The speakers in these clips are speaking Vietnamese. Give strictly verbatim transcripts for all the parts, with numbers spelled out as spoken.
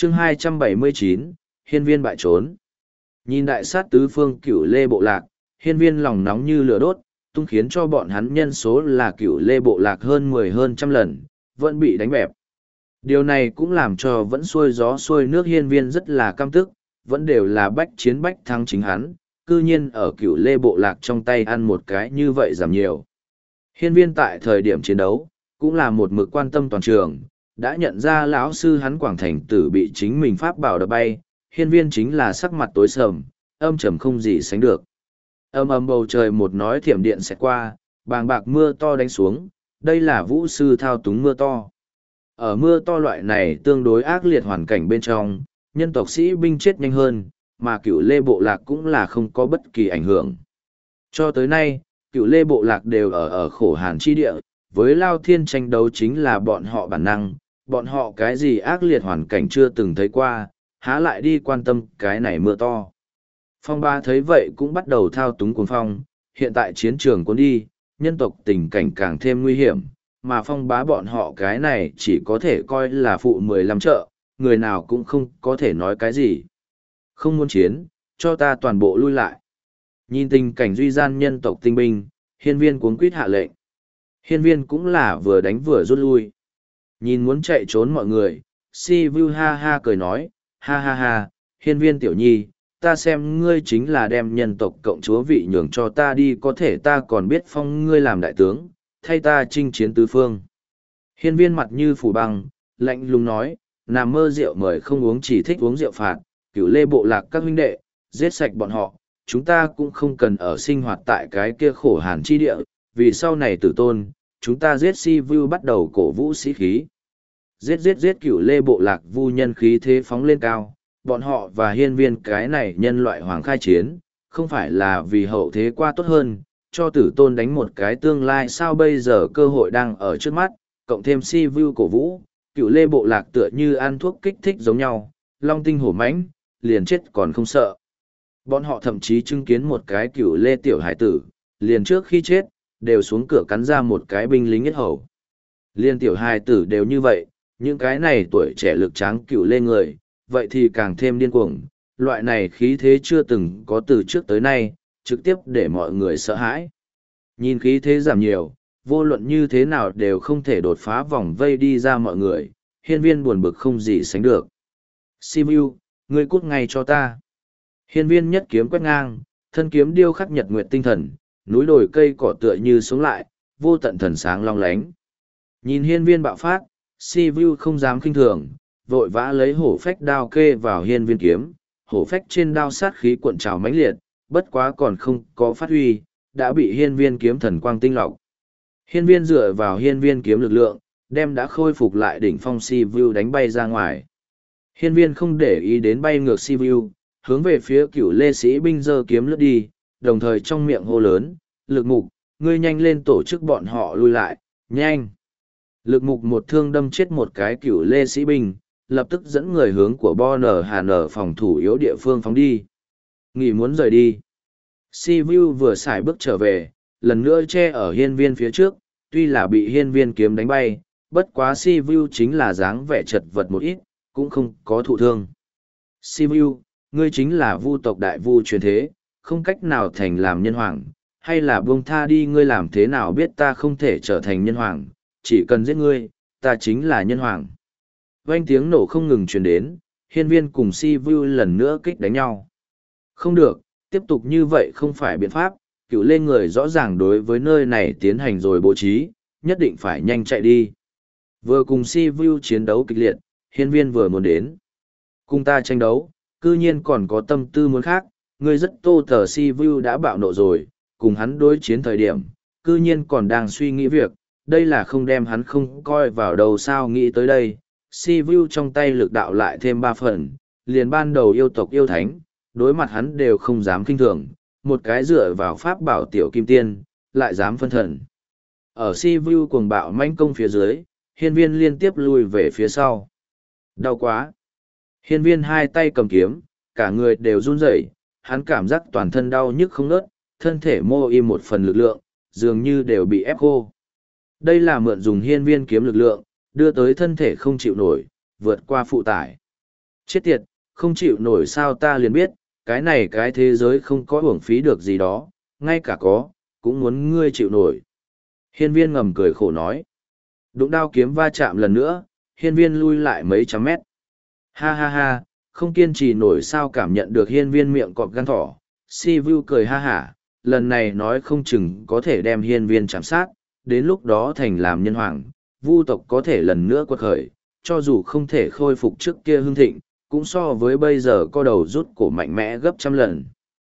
chương hai trăm bảy mươi chín, hiên viên bại trốn. Nhìn đại sát tứ phương cửu lê bộ lạc, hiên viên lòng nóng như lửa đốt, tung khiến cho bọn hắn nhân số là cửu lê bộ lạc hơn mười hơn trăm lần, vẫn bị đánh bẹp. Điều này cũng làm cho vẫn xuôi gió xuôi nước hiên viên rất là căm tức, vẫn đều là bách chiến bách thắng chính hắn, cư nhiên ở cửu lê bộ lạc trong tay ăn một cái như vậy giảm nhiều. Hiên viên tại thời điểm chiến đấu, cũng là một mực quan tâm toàn trường, đã nhận ra lão sư hắn Quảng Thành Tử bị chính mình pháp bảo đập bay, hiên viên chính là sắc mặt tối sầm, âm trầm không gì sánh được. Âm ầm bầu trời một nói thiểm điện sẽ qua, bàng bạc mưa to đánh xuống, đây là vũ sư thao túng mưa to. Ở mưa to loại này tương đối ác liệt hoàn cảnh bên trong, nhân tộc sĩ binh chết nhanh hơn, mà cựu lê bộ lạc cũng là không có bất kỳ ảnh hưởng. Cho tới nay, cựu lê bộ lạc đều ở ở khổ hàn chi địa, với Lao Thiên tranh đấu chính là bọn họ bản năng, bọn họ cái gì ác liệt hoàn cảnh chưa từng thấy qua, há lại đi quan tâm cái này mưa to. Phong ba thấy vậy cũng bắt đầu thao túng cuồng phong, hiện tại chiến trường cuốn đi, nhân tộc tình cảnh càng thêm nguy hiểm, mà phong bá bọn họ cái này chỉ có thể coi là phụ mười lăm trợ, người nào cũng không có thể nói cái gì. Không muốn chiến, cho ta toàn bộ lui lại. Nhìn tình cảnh duy gian nhân tộc tinh binh, hiên viên cuống quýt hạ lệnh. Hiên viên cũng là vừa đánh vừa rút lui. Nhìn muốn chạy trốn mọi người, si vu ha ha cười nói, ha ha ha, hiên viên tiểu nhi, ta xem ngươi chính là đem nhân tộc cộng chúa vị nhường cho ta đi, có thể ta còn biết phong ngươi làm đại tướng, thay ta chinh chiến tứ phương. Hiên viên mặt như phủ băng, lạnh lùng nói, nằm mơ rượu mời không uống, chỉ thích uống rượu phạt, cửu lê bộ lạc các huynh đệ, giết sạch bọn họ, chúng ta cũng không cần ở sinh hoạt tại cái kia khổ hàn chi địa, vì sau này tử tôn, chúng ta giết si vu bắt đầu cổ vũ sĩ khí. Giết giết giết cửu lê bộ lạc vu nhân khí thế phóng lên cao, bọn họ và hiên viên cái này nhân loại hoàng khai chiến, không phải là vì hậu thế qua tốt hơn, cho tử tôn đánh một cái tương lai sao bây giờ cơ hội đang ở trước mắt, cộng thêm si vu cổ vũ, cửu lê bộ lạc tựa như ăn thuốc kích thích giống nhau, long tinh hổ mãnh, liền chết còn không sợ. Bọn họ thậm chí chứng kiến một cái cửu lê tiểu hải tử, liền trước khi chết, đều xuống cửa cắn ra một cái binh lính yết hầu. Liên tiểu hải tử đều như vậy, những cái này tuổi trẻ lực tráng cửu lê người, vậy thì càng thêm điên cuồng, loại này khí thế chưa từng có từ trước tới nay, trực tiếp để mọi người sợ hãi. Nhìn khí thế giảm nhiều, vô luận như thế nào đều không thể đột phá vòng vây đi ra mọi người, hiên viên buồn bực không gì sánh được. Simu, ngươi cút ngay cho ta. Hiên viên nhất kiếm quét ngang, thân kiếm điêu khắc nhật nguyệt tinh thần, núi đồi cây cỏ tựa như sống lại, vô tận thần sáng long lánh. Nhìn hiên viên bạo phát, Simu không dám kinh thường, vội vã lấy hổ phách đao kê vào hiên viên kiếm, hổ phách trên đao sát khí cuộn trào mãnh liệt, bất quá còn không có phát huy, đã bị hiên viên kiếm thần quang tinh lọc. Hiên viên dựa vào hiên viên kiếm lực lượng, đem đã khôi phục lại đỉnh phong Sivu đánh bay ra ngoài. Hiên viên không để ý đến bay ngược Sivu, hướng về phía cửu lê sĩ binh giơ kiếm lướt đi, đồng thời trong miệng hô lớn, lực mục, ngươi nhanh lên tổ chức bọn họ lui lại, nhanh. Lực mục một thương đâm chết một cái cửu lê sĩ binh, lập tức dẫn người hướng của Bo Nở Hà Nở phòng thủ yếu địa phương phóng đi. Nghỉ muốn rời đi. Sivu vừa xài bước trở về, lần nữa che ở hiên viên phía trước, tuy là bị hiên viên kiếm đánh bay, bất quá Sivu chính là dáng vẻ chật vật một ít, cũng không có thụ thương. Sivu, ngươi chính là vu tộc đại vu truyền thế, không cách nào thành làm nhân hoàng, hay là buông tha đi, ngươi làm thế nào biết ta không thể trở thành nhân hoàng, chỉ cần giết ngươi, ta chính là nhân hoàng. Vang tiếng nổ không ngừng truyền đến, hiên viên cùng Sivu lần nữa kích đánh nhau. Không được, tiếp tục như vậy không phải biện pháp, cựu lê người rõ ràng đối với nơi này tiến hành rồi bố trí, nhất định phải nhanh chạy đi. Vừa cùng Sivu chiến đấu kịch liệt, hiên viên vừa muốn đến. Cùng ta tranh đấu, cư nhiên còn có tâm tư muốn khác, ngươi rất tô tờ Sivu đã bạo nộ rồi, cùng hắn đối chiến thời điểm, cư nhiên còn đang suy nghĩ việc, đây là không đem hắn không coi vào đầu sao nghĩ tới đây. Sivu trong tay lực đạo lại thêm ba phần, liền ban đầu yêu tộc yêu thánh, đối mặt hắn đều không dám kinh thường, một cái dựa vào pháp bảo tiểu kim tiên, lại dám phân thần. Ở Sivu cuồng bạo manh công phía dưới, hiên viên liên tiếp lui về phía sau. Đau quá! Hiên viên hai tay cầm kiếm, cả người đều run rẩy, hắn cảm giác toàn thân đau nhức không ngớt, thân thể mô im một phần lực lượng, dường như đều bị ép khô. Đây là mượn dùng hiên viên kiếm lực lượng, đưa tới thân thể không chịu nổi, vượt qua phụ tải. Chết tiệt, không chịu nổi sao ta liền biết, cái này cái thế giới không có uổng phí được gì đó, ngay cả có, cũng muốn ngươi chịu nổi. Hiên viên ngầm cười khổ nói. Đụng đao kiếm va chạm lần nữa, hiên viên lui lại mấy trăm mét. Ha ha ha, không kiên trì nổi sao cảm nhận được hiên viên miệng cọp gan thỏ. Si Vu cười ha hả, lần này nói không chừng có thể đem hiên viên chạm sát, đến lúc đó thành làm nhân hoàng, Vu tộc có thể lần nữa quật khởi, cho dù không thể khôi phục trước kia hưng thịnh, cũng so với bây giờ có đầu rút cổ mạnh mẽ gấp trăm lần.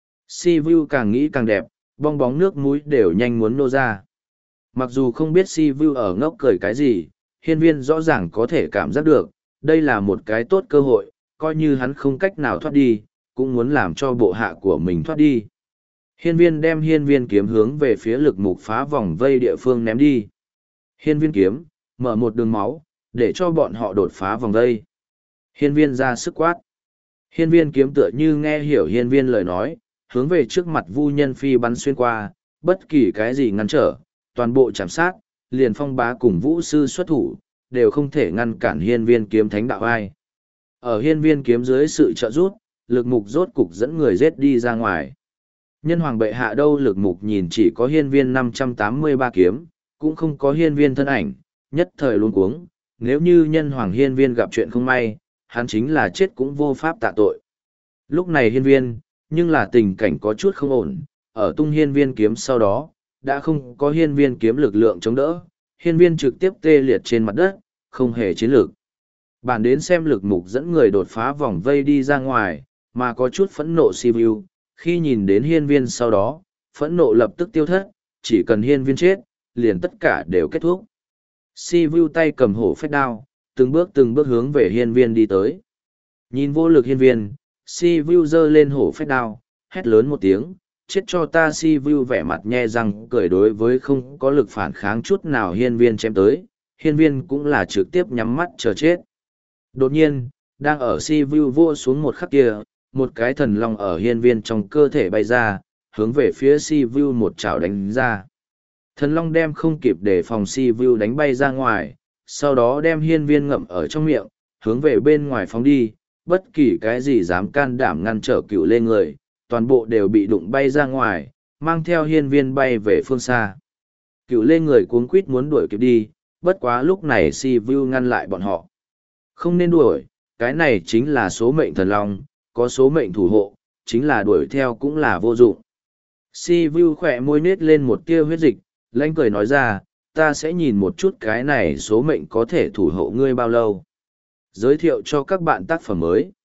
Si Vu càng nghĩ càng đẹp, bong bóng nước mũi đều nhanh muốn nô ra. Mặc dù không biết Si Vu ở ngốc cười cái gì, hiên viên rõ ràng có thể cảm giác được, đây là một cái tốt cơ hội, coi như hắn không cách nào thoát đi, cũng muốn làm cho bộ hạ của mình thoát đi. Hiên viên đem hiên viên kiếm hướng về phía lực mục phá vòng vây địa phương ném đi. Hiên viên kiếm, mở một đường máu, để cho bọn họ đột phá vòng vây. Hiên viên ra sức quát. Hiên viên kiếm tựa như nghe hiểu hiên viên lời nói, hướng về trước mặt Vu Nhân Phi bắn xuyên qua, bất kỳ cái gì ngăn trở, toàn bộ chạm sát, liền phong bá cùng vũ sư xuất thủ, đều không thể ngăn cản hiên viên kiếm thánh đạo ai. Ở hiên viên kiếm dưới sự trợ giúp, lực mục rốt cục dẫn người giết đi ra ngoài. Nhân hoàng bệ hạ đâu, lực mục nhìn chỉ có hiên viên năm trăm tám mươi ba kiếm, cũng không có hiên viên thân ảnh, nhất thời luống cuống, nếu như nhân hoàng hiên viên gặp chuyện không may, hắn chính là chết cũng vô pháp tạ tội. Lúc này hiên viên, nhưng là tình cảnh có chút không ổn, ở tung hiên viên kiếm sau đó, đã không có hiên viên kiếm lực lượng chống đỡ, hiên viên trực tiếp tê liệt trên mặt đất, không hề chiến lược. Bản đến xem lực mục dẫn người đột phá vòng vây đi ra ngoài, mà có chút phẫn nộ Si Vu, khi nhìn đến hiên viên sau đó, phẫn nộ lập tức tiêu thất, chỉ cần hiên viên chết, liền tất cả đều kết thúc. Si Vu tay cầm hổ phách đao, từng bước từng bước hướng về hiên viên đi tới. Nhìn vô lực hiên viên, Si Vu giơ lên hổ phách đao, hét lớn một tiếng, chết cho ta. Si Vu vẻ mặt nhe răng cười đối với không có lực phản kháng chút nào hiên viên chém tới, hiên viên cũng là trực tiếp nhắm mắt chờ chết. Đột nhiên, đang ở Si Vu vô xuống một khắc kia, một cái thần long ở hiên viên trong cơ thể bay ra, hướng về phía Si Vu một chảo đánh ra. Thần long đem không kịp để phòng Si Vu đánh bay ra ngoài, sau đó đem hiên viên ngậm ở trong miệng, hướng về bên ngoài phóng đi, bất kỳ cái gì dám can đảm ngăn trở cựu lê người, toàn bộ đều bị đụng bay ra ngoài, mang theo hiên viên bay về phương xa. Cựu lê người cuống quýt muốn đuổi kịp đi, bất quá lúc này Si Vu ngăn lại bọn họ. Không nên đuổi, cái này chính là số mệnh thần long, có số mệnh thủ hộ, chính là đuổi theo cũng là vô dụng. Si Vu khỏe môi nết lên một tia huyết dịch, lãnh cười nói ra, ta sẽ nhìn một chút cái này số mệnh có thể thủ hộ ngươi bao lâu. Giới thiệu cho các bạn tác phẩm mới.